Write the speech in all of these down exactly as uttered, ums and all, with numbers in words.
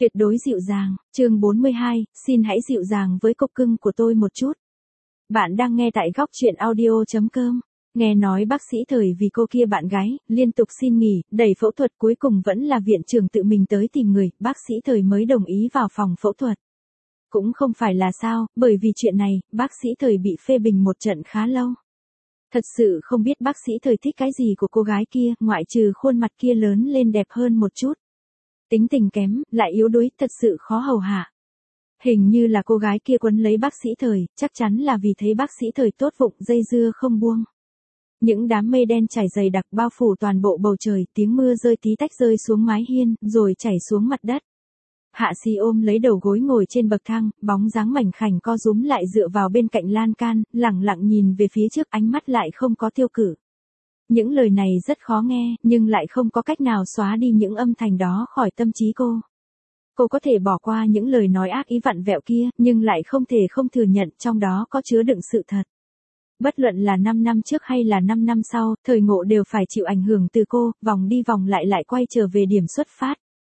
Tuyệt đối dịu dàng, chương bốn mươi hai, xin hãy dịu dàng với cục cưng của tôi một chút. Bạn đang nghe tại góc truyện audio.com. Nghe nói bác sĩ Thời vì cô kia bạn gái, liên tục xin nghỉ, đẩy phẫu thuật cuối cùng vẫn là viện trưởng tự mình tới tìm người, bác sĩ Thời mới đồng ý vào phòng phẫu thuật. Cũng không phải là sao, bởi vì chuyện này, bác sĩ Thời bị phê bình một trận khá lâu. Thật sự không biết bác sĩ Thời thích cái gì của cô gái kia, ngoại trừ khuôn mặt kia lớn lên đẹp hơn một chút. Tính tình kém, lại yếu đuối, thật sự khó hầu hạ. Hình như là cô gái kia quấn lấy bác sĩ Thời, chắc chắn là vì thấy bác sĩ Thời tốt bụng dây dưa không buông. Những đám mây đen trải dày đặc bao phủ toàn bộ bầu trời, tiếng mưa rơi tí tách rơi xuống mái hiên, rồi chảy xuống mặt đất. Hạ Sĩ ôm lấy đầu gối ngồi trên bậc thang, bóng dáng mảnh khảnh co rúm lại dựa vào bên cạnh lan can, lẳng lặng nhìn về phía trước, ánh mắt lại không có tiêu cự. Những lời này rất khó nghe, nhưng lại không có cách nào xóa đi những âm thanh đó khỏi tâm trí cô. Cô có thể bỏ qua những lời nói ác ý vặn vẹo kia, nhưng lại không thể không thừa nhận trong đó có chứa đựng sự thật. Bất luận là năm năm trước hay là năm năm sau, Thời Ngộ đều phải chịu ảnh hưởng từ cô, vòng đi vòng lại lại quay trở về điểm xuất phát.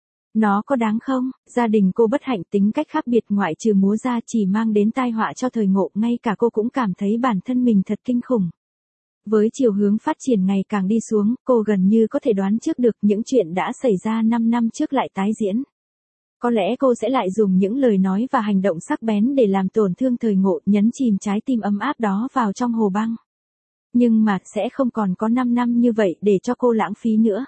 Nó có đáng không? Gia đình cô bất hạnh, tính cách khác biệt, ngoại trừ múa ra chỉ mang đến tai họa cho Thời Ngộ, ngay cả cô cũng cảm thấy bản thân mình thật kinh khủng. Với chiều hướng phát triển ngày càng đi xuống, cô gần như có thể đoán trước được những chuyện đã xảy ra năm năm trước lại tái diễn. Có lẽ cô sẽ lại dùng những lời nói và hành động sắc bén để làm tổn thương Thời Ngộ, nhấn chìm trái tim ấm áp đó vào trong hồ băng. Nhưng mà sẽ không còn có năm năm như vậy để cho cô lãng phí nữa.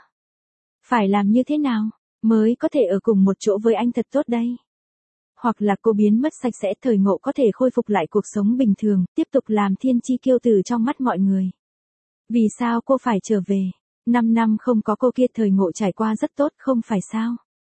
Phải làm như thế nào mới có thể ở cùng một chỗ với anh thật tốt đây? Hoặc là cô biến mất sạch sẽ, Thời Ngộ có thể khôi phục lại cuộc sống bình thường, tiếp tục làm thiên chi kiêu tử trong mắt mọi người. Vì sao cô phải trở về? Năm năm không có cô kia, Thời Ngộ trải qua rất tốt, không phải sao?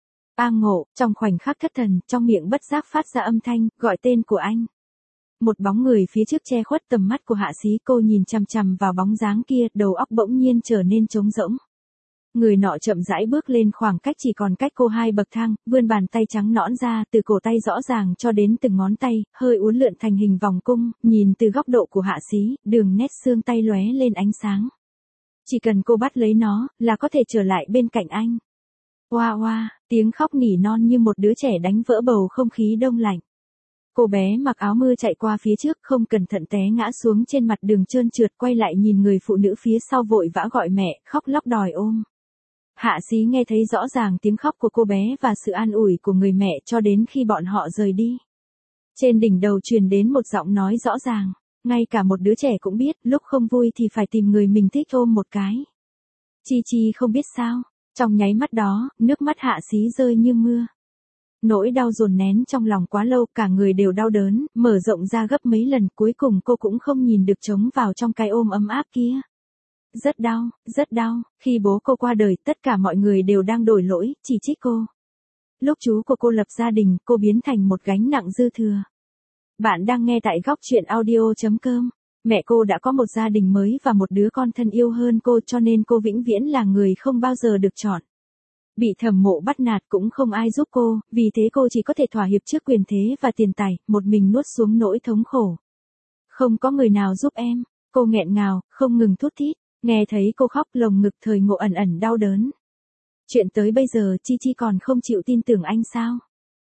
A Ngộ, trong khoảnh khắc thất thần, trong miệng bất giác phát ra âm thanh, gọi tên của anh. Một bóng người phía trước che khuất tầm mắt của Hạ Sĩ, cô nhìn chằm chằm vào bóng dáng kia, đầu óc bỗng nhiên trở nên trống rỗng. Người nọ chậm rãi bước lên, khoảng cách chỉ còn cách cô hai bậc thang, vươn bàn tay trắng nõn ra, từ cổ tay rõ ràng cho đến từng ngón tay, hơi uốn lượn thành hình vòng cung, nhìn từ góc độ của Hạ Sĩ, đường nét xương tay lóe lên ánh sáng. Chỉ cần cô bắt lấy nó, là có thể trở lại bên cạnh anh. Oa oa, tiếng khóc nỉ non như một đứa trẻ đánh vỡ bầu không khí đông lạnh. Cô bé mặc áo mưa chạy qua phía trước, không cẩn thận té ngã xuống trên mặt đường trơn trượt, quay lại nhìn người phụ nữ phía sau vội vã gọi mẹ, khóc lóc đòi ôm. Hạ Sĩ nghe thấy rõ ràng tiếng khóc của cô bé và sự an ủi của người mẹ cho đến khi bọn họ rời đi. Trên đỉnh đầu truyền đến một giọng nói rõ ràng, ngay cả một đứa trẻ cũng biết, lúc không vui thì phải tìm người mình thích ôm một cái. Chi Chi không biết sao, trong nháy mắt đó, nước mắt Hạ Sĩ rơi như mưa. Nỗi đau dồn nén trong lòng quá lâu, cả người đều đau đớn, mở rộng ra gấp mấy lần, cuối cùng cô cũng không nhìn được trống vào trong cái ôm ấm áp kia. Rất đau, rất đau, khi bố cô qua đời, tất cả mọi người đều đang đổ lỗi, chỉ trích cô. Lúc chú của cô lập gia đình, cô biến thành một gánh nặng dư thừa. Bạn đang nghe tại góc truyện audio.com. Mẹ cô đã có một gia đình mới và một đứa con thân yêu hơn cô, cho nên cô vĩnh viễn là người không bao giờ được chọn. Bị Thẩm Mộ bắt nạt cũng không ai giúp cô, vì thế cô chỉ có thể thỏa hiệp trước quyền thế và tiền tài, một mình nuốt xuống nỗi thống khổ. Không có người nào giúp em, cô nghẹn ngào, không ngừng thút thít. Nghe thấy cô khóc, lồng ngực Thời Ngộ ẩn ẩn đau đớn. Chuyện tới bây giờ Chi Chi còn không chịu tin tưởng anh sao?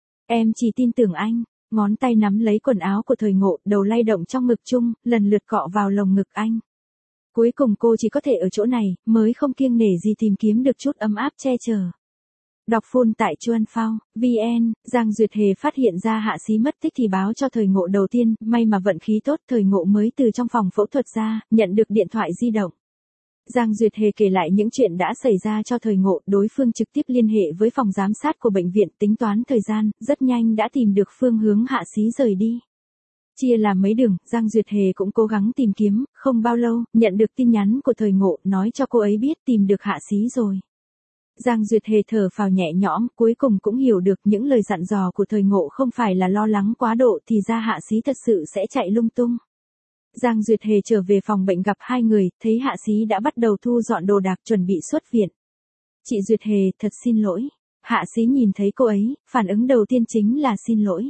Em chỉ tin tưởng anh. Ngón tay nắm lấy quần áo của Thời Ngộ, đầu lay động trong ngực chung, lần lượt cọ vào lồng ngực anh. Cuối cùng cô chỉ có thể ở chỗ này, mới không kiêng nể gì tìm kiếm được chút ấm áp che chở. Đọc full tại chuan phao chấm vn, Giang Duyệt Hề phát hiện ra Hạ Sĩ mất tích thì báo cho Thời Ngộ đầu tiên, may mà vận khí tốt, Thời Ngộ mới từ trong phòng phẫu thuật ra, nhận được điện thoại di động. Giang Duyệt Hề kể lại những chuyện đã xảy ra cho Thời Ngộ, đối phương trực tiếp liên hệ với phòng giám sát của bệnh viện, tính toán thời gian, rất nhanh đã tìm được phương hướng Hạ Sĩ rời đi. Chia làm mấy đường, Giang Duyệt Hề cũng cố gắng tìm kiếm, không bao lâu, nhận được tin nhắn của Thời Ngộ, nói cho cô ấy biết tìm được Hạ Sĩ rồi. Giang Duyệt Hề thở phào nhẹ nhõm, cuối cùng cũng hiểu được những lời dặn dò của Thời Ngộ không phải là lo lắng quá độ, thì ra Hạ Sĩ thật sự sẽ chạy lung tung. Giang Duyệt Hề trở về phòng bệnh gặp hai người, thấy Hạ Sĩ đã bắt đầu thu dọn đồ đạc chuẩn bị xuất viện. Chị Duyệt Hề, thật xin lỗi. Hạ Sĩ nhìn thấy cô ấy, phản ứng đầu tiên chính là xin lỗi.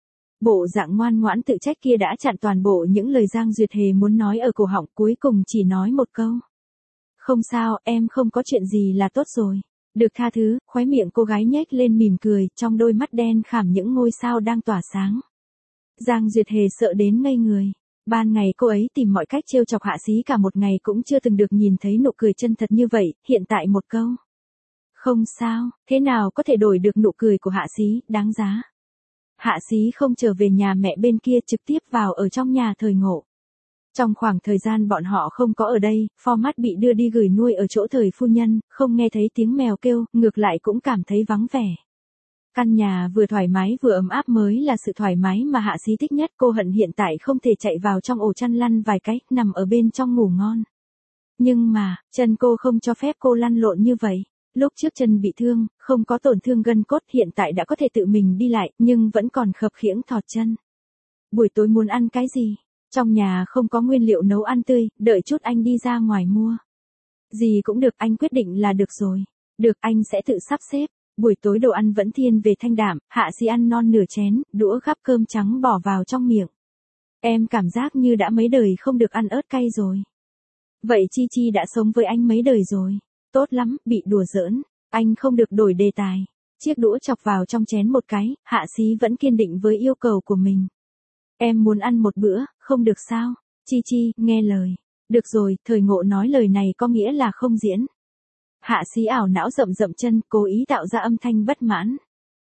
Bộ dạng ngoan ngoãn tự trách kia đã chặn toàn bộ những lời Giang Duyệt Hề muốn nói ở cổ họng, cuối cùng chỉ nói một câu. Không sao, em không có chuyện gì là tốt rồi. Được tha thứ, khóe miệng cô gái nhếch lên mỉm cười, trong đôi mắt đen khảm những ngôi sao đang tỏa sáng. Giang Duyệt Hề sợ đến ngây người. Ban ngày cô ấy tìm mọi cách trêu chọc Hạ Xí cả một ngày cũng chưa từng được nhìn thấy nụ cười chân thật như vậy, hiện tại một câu. Không sao, thế nào có thể đổi được nụ cười của Hạ Xí, đáng giá. Hạ Xí không trở về nhà mẹ bên kia trực tiếp vào ở trong nhà Thời Ngộ. Trong khoảng thời gian bọn họ không có ở đây, format bị đưa đi gửi nuôi ở chỗ Thời phu nhân, không nghe thấy tiếng mèo kêu, ngược lại cũng cảm thấy vắng vẻ. Căn nhà vừa thoải mái vừa ấm áp mới là sự thoải mái mà Hạ Xí thích nhất. Cô hận hiện tại không thể chạy vào trong ổ chăn lăn vài cái, nằm ở bên trong ngủ ngon. Nhưng mà, chân cô không cho phép cô lăn lộn như vậy. Lúc trước chân bị thương, không có tổn thương gân cốt, hiện tại đã có thể tự mình đi lại, nhưng vẫn còn khập khiễng thọt chân. Buổi tối muốn ăn cái gì? Trong nhà không có nguyên liệu nấu ăn tươi, đợi chút anh đi ra ngoài mua. Gì cũng được, anh quyết định là được rồi. Được, anh sẽ tự sắp xếp. Buổi tối đồ ăn vẫn thiên về thanh đạm, Hạ Xí ăn non nửa chén, đũa gắp cơm trắng bỏ vào trong miệng. Em cảm giác như đã mấy đời không được ăn ớt cay rồi. Vậy Chi Chi đã sống với anh mấy đời rồi. Tốt lắm, bị đùa giỡn. Anh không được đổi đề tài. Chiếc đũa chọc vào trong chén một cái, Hạ Xí vẫn kiên định với yêu cầu của mình. Em muốn ăn một bữa, không được sao? Chi Chi, nghe lời. Được rồi, Thời Ngộ nói lời này có nghĩa là không diễn. Hạ Xí ảo não rậm rậm chân, cố ý tạo ra âm thanh bất mãn.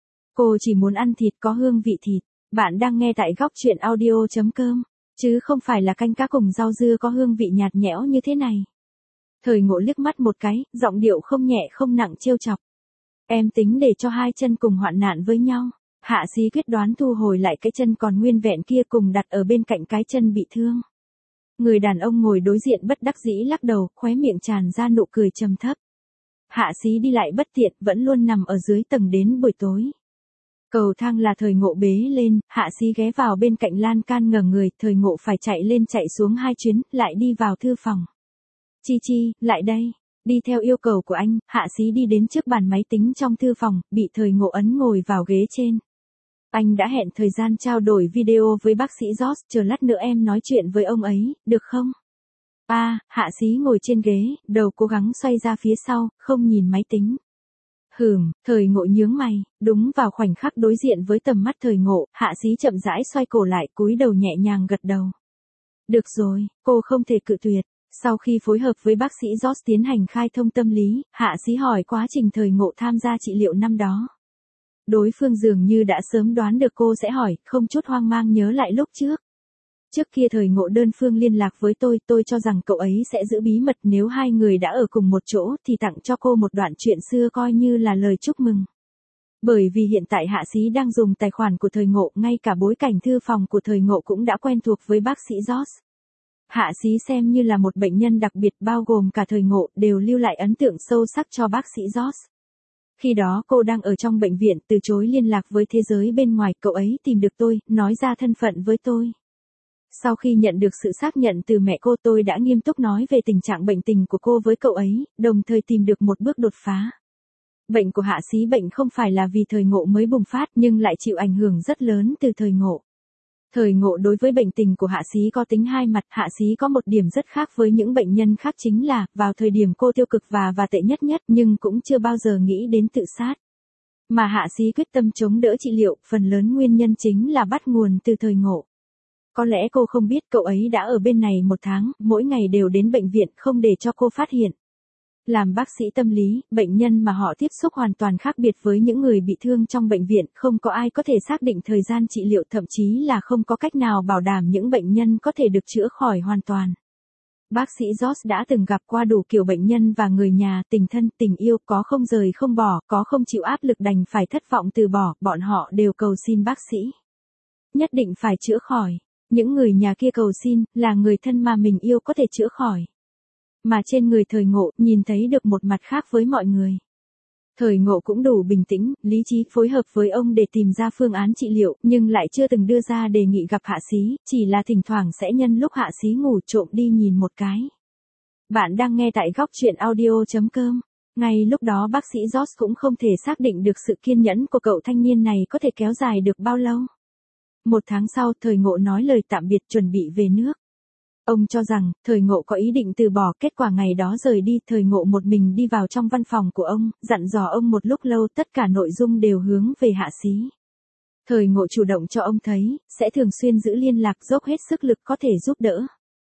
Cô chỉ muốn ăn thịt có hương vị thịt. Bạn đang nghe tại góc truyện audio chấm com, chứ không phải là canh cá cùng rau dưa có hương vị nhạt nhẽo như thế này. Thời Ngộ liếc mắt một cái, giọng điệu không nhẹ không nặng trêu chọc. Em tính để cho hai chân cùng hoạn nạn với nhau. Hạ Xí quyết đoán thu hồi lại cái chân còn nguyên vẹn kia cùng đặt ở bên cạnh cái chân bị thương. Người đàn ông ngồi đối diện bất đắc dĩ lắc đầu, khóe miệng tràn ra nụ cười trầm thấp. Hạ Xí đi lại bất tiện, vẫn luôn nằm ở dưới tầng đến buổi tối. Cầu thang là Thời Ngộ bế lên, Hạ Xí ghé vào bên cạnh lan can ngẩng người, Thời Ngộ phải chạy lên chạy xuống hai chuyến, lại đi vào thư phòng. Chi Chi, lại đây. Đi theo yêu cầu của anh, Hạ Xí đi đến trước bàn máy tính trong thư phòng, bị Thời Ngộ ấn ngồi vào ghế trên. Anh đã hẹn thời gian trao đổi video với bác sĩ George, chờ lát nữa em nói chuyện với ông ấy, được không? A, à, Hạ Xí ngồi trên ghế, đầu cố gắng xoay ra phía sau, không nhìn máy tính. Hừm, Thời Ngộ nhướng mày, đúng vào khoảnh khắc đối diện với tầm mắt Thời Ngộ, Hạ Xí chậm rãi xoay cổ lại, cúi đầu nhẹ nhàng gật đầu. Được rồi, cô không thể cự tuyệt. Sau khi phối hợp với bác sĩ George tiến hành khai thông tâm lý, Hạ Xí hỏi quá trình Thời Ngộ tham gia trị liệu năm đó. Đối phương dường như đã sớm đoán được cô sẽ hỏi, không chút hoang mang nhớ lại lúc trước. Trước kia Thời Ngộ đơn phương liên lạc với tôi, tôi cho rằng cậu ấy sẽ giữ bí mật, nếu hai người đã ở cùng một chỗ thì tặng cho cô một đoạn chuyện xưa coi như là lời chúc mừng. Bởi vì hiện tại Hạ Xí đang dùng tài khoản của Thời Ngộ, ngay cả bối cảnh thư phòng của Thời Ngộ cũng đã quen thuộc với bác sĩ George. Hạ Xí xem như là một bệnh nhân đặc biệt, bao gồm cả Thời Ngộ, đều lưu lại ấn tượng sâu sắc cho bác sĩ George. Khi đó cô đang ở trong bệnh viện, từ chối liên lạc với thế giới bên ngoài, cậu ấy tìm được tôi, nói ra thân phận với tôi. Sau khi nhận được sự xác nhận từ mẹ cô, tôi đã nghiêm túc nói về tình trạng bệnh tình của cô với cậu ấy, đồng thời tìm được một bước đột phá. Bệnh của Hạ Xí bệnh không phải là vì Thời Ngộ mới bùng phát, nhưng lại chịu ảnh hưởng rất lớn từ Thời Ngộ. Thời Ngộ đối với bệnh tình của Hạ Xí có tính hai mặt, Hạ Xí có một điểm rất khác với những bệnh nhân khác chính là, vào thời điểm cô tiêu cực và và tệ nhất nhất nhưng cũng chưa bao giờ nghĩ đến tự sát. Mà Hạ Xí quyết tâm chống đỡ trị liệu, phần lớn nguyên nhân chính là bắt nguồn từ Thời Ngộ. Có lẽ cô không biết cậu ấy đã ở bên này một tháng, mỗi ngày đều đến bệnh viện không để cho cô phát hiện. Làm bác sĩ tâm lý, bệnh nhân mà họ tiếp xúc hoàn toàn khác biệt với những người bị thương trong bệnh viện, không có ai có thể xác định thời gian trị liệu, thậm chí là không có cách nào bảo đảm những bệnh nhân có thể được chữa khỏi hoàn toàn. Bác sĩ George đã từng gặp qua đủ kiểu bệnh nhân và người nhà, tình thân, tình yêu, có không rời không bỏ, có không chịu áp lực đành phải thất vọng từ bỏ, bọn họ đều cầu xin bác sĩ. Nhất định phải chữa khỏi. Những người nhà kia cầu xin, là người thân mà mình yêu có thể chữa khỏi. Mà trên người Thời Ngộ, nhìn thấy được một mặt khác với mọi người. Thời Ngộ cũng đủ bình tĩnh, lý trí phối hợp với ông để tìm ra phương án trị liệu, nhưng lại chưa từng đưa ra đề nghị gặp Hạ Xí, chỉ là thỉnh thoảng sẽ nhân lúc Hạ Xí ngủ trộm đi nhìn một cái. Bạn đang nghe tại góc truyện audio chấm com. Ngay lúc đó bác sĩ George cũng không thể xác định được sự kiên nhẫn của cậu thanh niên này có thể kéo dài được bao lâu. Một tháng sau, Thời Ngộ nói lời tạm biệt chuẩn bị về nước. Ông cho rằng, thời Ngộ có ý định từ bỏ, kết quả ngày đó rời đi, thời Ngộ một mình đi vào trong văn phòng của ông, dặn dò ông một lúc lâu, tất cả nội dung đều hướng về Hạ Xí. Thời Ngộ chủ động cho ông thấy, sẽ thường xuyên giữ liên lạc, dốc hết sức lực có thể giúp đỡ.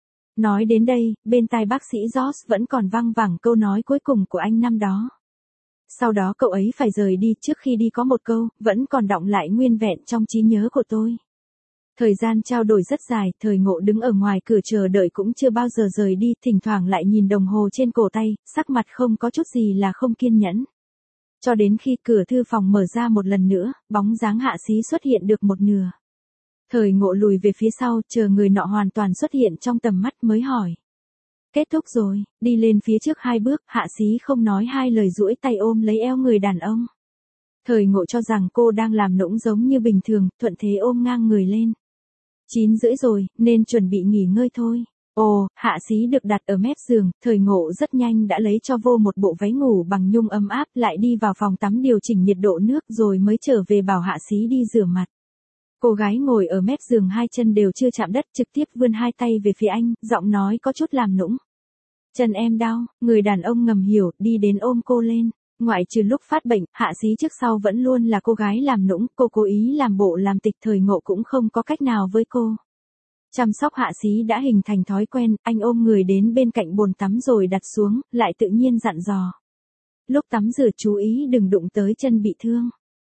Nói đến đây, bên tai bác sĩ George vẫn còn văng vẳng câu nói cuối cùng của anh năm đó. Sau đó cậu ấy phải rời đi, trước khi đi có một câu, vẫn còn đọng lại nguyên vẹn trong trí nhớ của tôi. Thời gian trao đổi rất dài, thời Ngộ đứng ở ngoài cửa chờ đợi cũng chưa bao giờ rời đi, thỉnh thoảng lại nhìn đồng hồ trên cổ tay, sắc mặt không có chút gì là không kiên nhẫn. Cho đến khi cửa thư phòng mở ra một lần nữa, bóng dáng Hạ Xí xuất hiện được một nửa. Thời Ngộ lùi về phía sau, chờ người nọ hoàn toàn xuất hiện trong tầm mắt mới hỏi. Kết thúc rồi, đi lên phía trước hai bước, Hạ Xí không nói hai lời duỗi tay ôm lấy eo người đàn ông. Thời Ngộ cho rằng cô đang làm nũng giống như bình thường, thuận thế ôm ngang người lên. Chín rưỡi rồi, nên chuẩn bị nghỉ ngơi thôi. Ồ, Hạ Xí được đặt ở mép giường, thời Ngộ rất nhanh đã lấy cho vô một bộ váy ngủ bằng nhung ấm áp, lại đi vào phòng tắm điều chỉnh nhiệt độ nước rồi mới trở về bảo Hạ Xí đi rửa mặt. Cô gái ngồi ở mép giường hai chân đều chưa chạm đất, trực tiếp vươn hai tay về phía anh, giọng nói có chút làm nũng. Chân em đau, người đàn ông ngầm hiểu, đi đến ôm cô lên. Ngoại trừ lúc phát bệnh, Hạ Xí trước sau vẫn luôn là cô gái làm nũng, cô cố ý làm bộ làm tịch, thời Ngộ cũng không có cách nào với cô. Chăm sóc Hạ Xí đã hình thành thói quen, anh ôm người đến bên cạnh bồn tắm rồi đặt xuống, lại tự nhiên dặn dò. Lúc tắm rửa chú ý đừng đụng tới chân bị thương.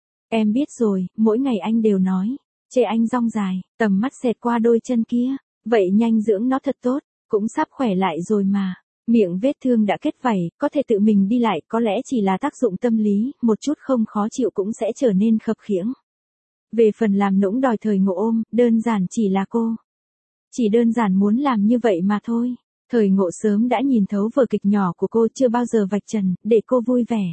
Em biết rồi, mỗi ngày anh đều nói. Chê anh rong dài, tầm mắt xẹt qua đôi chân kia. Vậy nhanh dưỡng nó thật tốt, cũng sắp khỏe lại rồi mà. Miệng vết thương đã kết vảy, có thể tự mình đi lại, có lẽ chỉ là tác dụng tâm lý, một chút không khó chịu cũng sẽ trở nên khập khiễng. Về phần làm nũng đòi thời Ngộ ôm, đơn giản chỉ là cô. Chỉ đơn giản muốn làm như vậy mà thôi. Thời Ngộ sớm đã nhìn thấu vở kịch nhỏ của cô, chưa bao giờ vạch trần, để cô vui vẻ.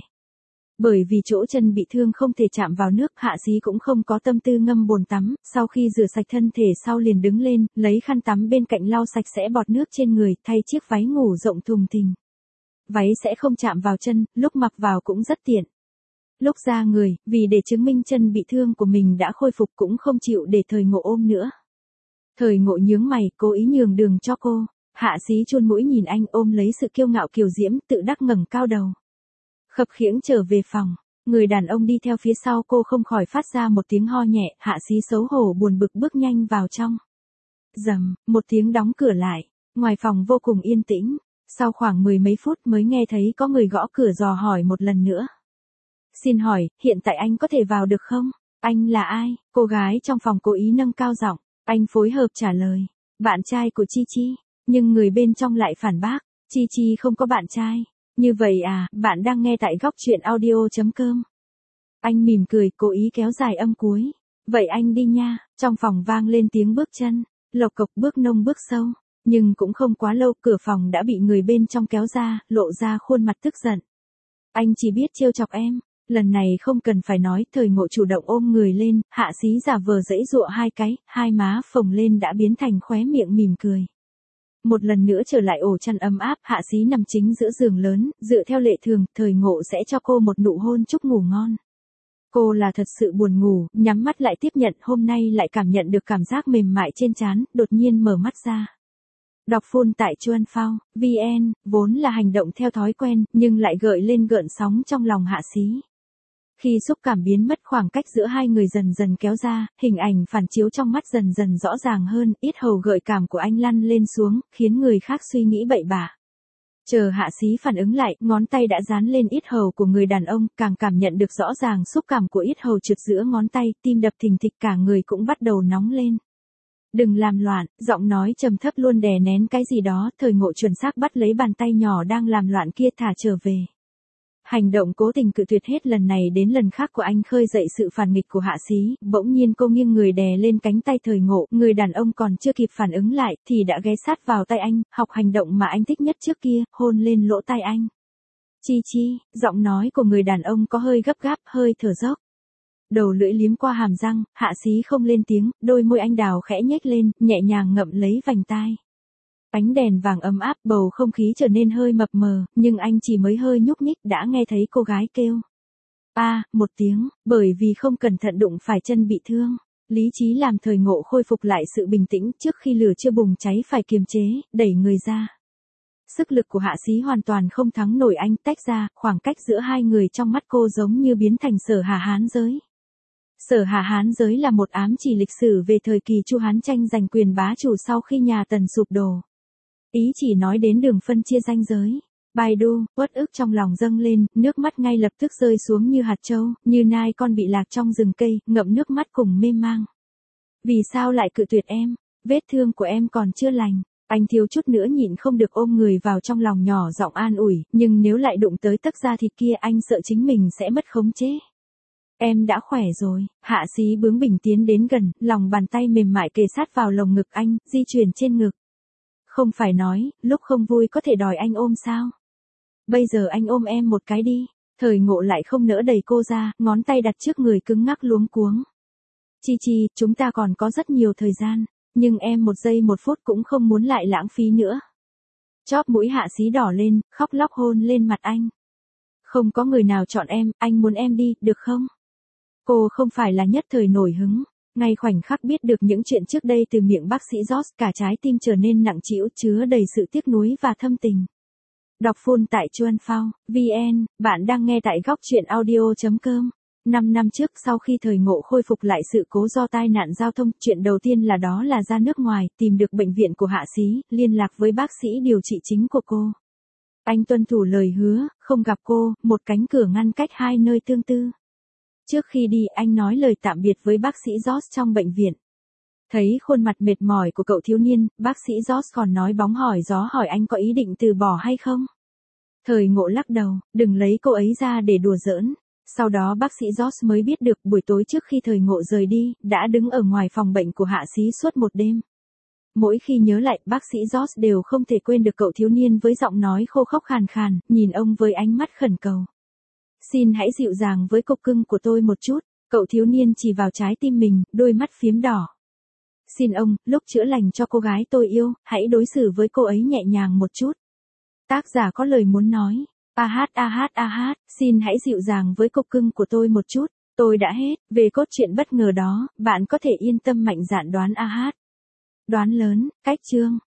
Bởi vì chỗ chân bị thương không thể chạm vào nước, Hạ Xí cũng không có tâm tư ngâm bồn tắm, sau khi rửa sạch thân thể sau liền đứng lên, lấy khăn tắm bên cạnh lau sạch sẽ bọt nước trên người, thay chiếc váy ngủ rộng thùng thình. Váy sẽ không chạm vào chân, lúc mặc vào cũng rất tiện. Lúc ra người, vì để chứng minh chân bị thương của mình đã khôi phục cũng không chịu để thời Ngộ ôm nữa. Thời Ngộ nhướng mày, cố ý nhường đường cho cô. Hạ Xí chôn mũi nhìn anh, ôm lấy sự kiêu ngạo kiều diễm, tự đắc ngẩng cao đầu. Khập khiễng trở về phòng, người đàn ông đi theo phía sau cô không khỏi phát ra một tiếng ho nhẹ, Hạ Xí xấu hổ buồn bực bước nhanh vào trong. Rầm, một tiếng đóng cửa lại, ngoài phòng vô cùng yên tĩnh, sau khoảng mười mấy phút mới nghe thấy có người gõ cửa dò hỏi một lần nữa. Xin hỏi, hiện tại anh có thể vào được không? Anh là ai? Cô gái trong phòng cố ý nâng cao giọng, anh phối hợp trả lời, bạn trai của Chi Chi, nhưng người bên trong lại phản bác, Chi Chi không có bạn trai. Như vậy à, bạn đang nghe tại góc truyện audio chấm com. Anh mỉm cười, cố ý kéo dài âm cuối. Vậy anh đi nha, trong phòng vang lên tiếng bước chân, lộc cộc bước nông bước sâu, nhưng cũng không quá lâu, cửa phòng đã bị người bên trong kéo ra, lộ ra khuôn mặt tức giận. Anh chỉ biết trêu chọc em, lần này không cần phải nói, thời Ngộ chủ động ôm người lên, Hạ Xí giả vờ giãy giụa hai cái, hai má phồng lên đã biến thành khóe miệng mỉm cười. Một lần nữa trở lại ổ chăn ấm áp, Hạ Xí nằm chính giữa giường lớn, dựa theo lệ thường, thời Ngộ sẽ cho cô một nụ hôn chúc ngủ ngon. Cô là thật sự buồn ngủ, nhắm mắt lại tiếp nhận, hôm nay lại cảm nhận được cảm giác mềm mại trên trán, đột nhiên mở mắt ra. Đọc full tại chuan phao chấm vn, vốn là hành động theo thói quen, nhưng lại gợi lên gợn sóng trong lòng Hạ Xí. Khi xúc cảm biến mất, khoảng cách giữa hai người dần dần kéo ra, hình ảnh phản chiếu trong mắt dần dần rõ ràng hơn, yết hầu gợi cảm của anh lăn lên xuống, khiến người khác suy nghĩ bậy bạ. Chờ Hạ Xí phản ứng lại, ngón tay đã dán lên yết hầu của người đàn ông, càng cảm nhận được rõ ràng xúc cảm của yết hầu trượt giữa ngón tay, tim đập thình thịch, cả người cũng bắt đầu nóng lên. Đừng làm loạn, giọng nói trầm thấp luôn đè nén cái gì đó, thời Ngộ chuẩn xác bắt lấy bàn tay nhỏ đang làm loạn kia thả trở về. Hành động cố tình cự tuyệt hết lần này đến lần khác của anh khơi dậy sự phản nghịch của Hạ Xí, bỗng nhiên cô nghiêng người đè lên cánh tay thời Ngộ, người đàn ông còn chưa kịp phản ứng lại, thì đã ghé sát vào tay anh, học hành động mà anh thích nhất trước kia, hôn lên lỗ tai anh. Chi Chi, giọng nói của người đàn ông có hơi gấp gáp, hơi thở dốc. Đầu lưỡi liếm qua hàm răng, Hạ Xí không lên tiếng, đôi môi anh đào khẽ nhếch lên, nhẹ nhàng ngậm lấy vành tai. Ánh đèn vàng ấm áp, bầu không khí trở nên hơi mập mờ, nhưng anh chỉ mới hơi nhúc nhích đã nghe thấy cô gái kêu. A, à, một tiếng, bởi vì không cẩn thận đụng phải chân bị thương. Lý trí làm Thời Ngộ khôi phục lại sự bình tĩnh trước khi lửa chưa bùng cháy phải kiềm chế, đẩy người ra. Sức lực của Hạ Xí hoàn toàn không thắng nổi anh, tách ra, khoảng cách giữa hai người trong mắt cô giống như biến thành Sở Hà Hán giới. Sở Hà Hán giới là một ám chỉ lịch sử về thời kỳ Chu Hán tranh giành quyền bá chủ sau khi nhà Tần sụp đổ. Ý chỉ nói đến đường phân chia ranh giới. Baidu, uất ức trong lòng dâng lên, nước mắt ngay lập tức rơi xuống như hạt châu, như nai con bị lạc trong rừng cây, ngậm nước mắt cùng mê mang. Vì sao lại cự tuyệt em? Vết thương của em còn chưa lành. Anh thiếu chút nữa nhịn không được ôm người vào trong lòng nhỏ giọng an ủi, nhưng nếu lại đụng tới tấc da thịt kia anh sợ chính mình sẽ mất khống chế. Em đã khỏe rồi. Hạ Xí bướng bỉnh tiến đến gần, lòng bàn tay mềm mại kề sát vào lồng ngực anh, di chuyển trên ngực. Không phải nói, lúc không vui có thể đòi anh ôm sao? Bây giờ anh ôm em một cái đi. Thời Ngộ lại không nỡ đẩy cô ra, ngón tay đặt trước người cứng ngắc luống cuống. Chi Chi, chúng ta còn có rất nhiều thời gian, nhưng em một giây một phút cũng không muốn lại lãng phí nữa. Chóp mũi Hạ Xí đỏ lên, khóc lóc hôn lên mặt anh. Không có người nào chọn em, anh muốn em đi, được không? Cô không phải là nhất thời nổi hứng. Ngay khoảnh khắc biết được những chuyện trước đây từ miệng bác sĩ George, cả trái tim trở nên nặng trĩu, chứa đầy sự tiếc nuối và thâm tình. Đọc full tại chuan phao chấm vn, bạn đang nghe tại góc truyện audio chấm com. Năm năm trước sau khi Thời Ngộ khôi phục lại sự cố do tai nạn giao thông, chuyện đầu tiên là đó là ra nước ngoài, tìm được bệnh viện của Hạ Xí, liên lạc với bác sĩ điều trị chính của cô. Anh tuân thủ lời hứa, không gặp cô, một cánh cửa ngăn cách hai nơi tương tư. Trước khi đi anh nói lời tạm biệt với bác sĩ George trong bệnh viện. Thấy khuôn mặt mệt mỏi của cậu thiếu niên, bác sĩ George còn nói bóng hỏi gió hỏi anh có ý định từ bỏ hay không. Thời Ngộ lắc đầu, đừng lấy cô ấy ra để đùa giỡn. Sau đó bác sĩ George mới biết được buổi tối trước khi Thời Ngộ rời đi, đã đứng ở ngoài phòng bệnh của Hạ Xí suốt một đêm. Mỗi khi nhớ lại, bác sĩ George đều không thể quên được cậu thiếu niên với giọng nói khô khốc khàn khàn, nhìn ông với ánh mắt khẩn cầu. Xin hãy dịu dàng với cục cưng của tôi một chút. Cậu thiếu niên chỉ vào trái tim mình, đôi mắt phiếm đỏ. Xin ông, lúc chữa lành cho cô gái tôi yêu, hãy đối xử với cô ấy nhẹ nhàng một chút. Tác giả có lời muốn nói. A hát a hát a hát, xin hãy dịu dàng với cục cưng của tôi một chút. Tôi đã hết, về cốt truyện bất ngờ đó, bạn có thể yên tâm mạnh dạn đoán A hát. Đoán lớn, cách chương.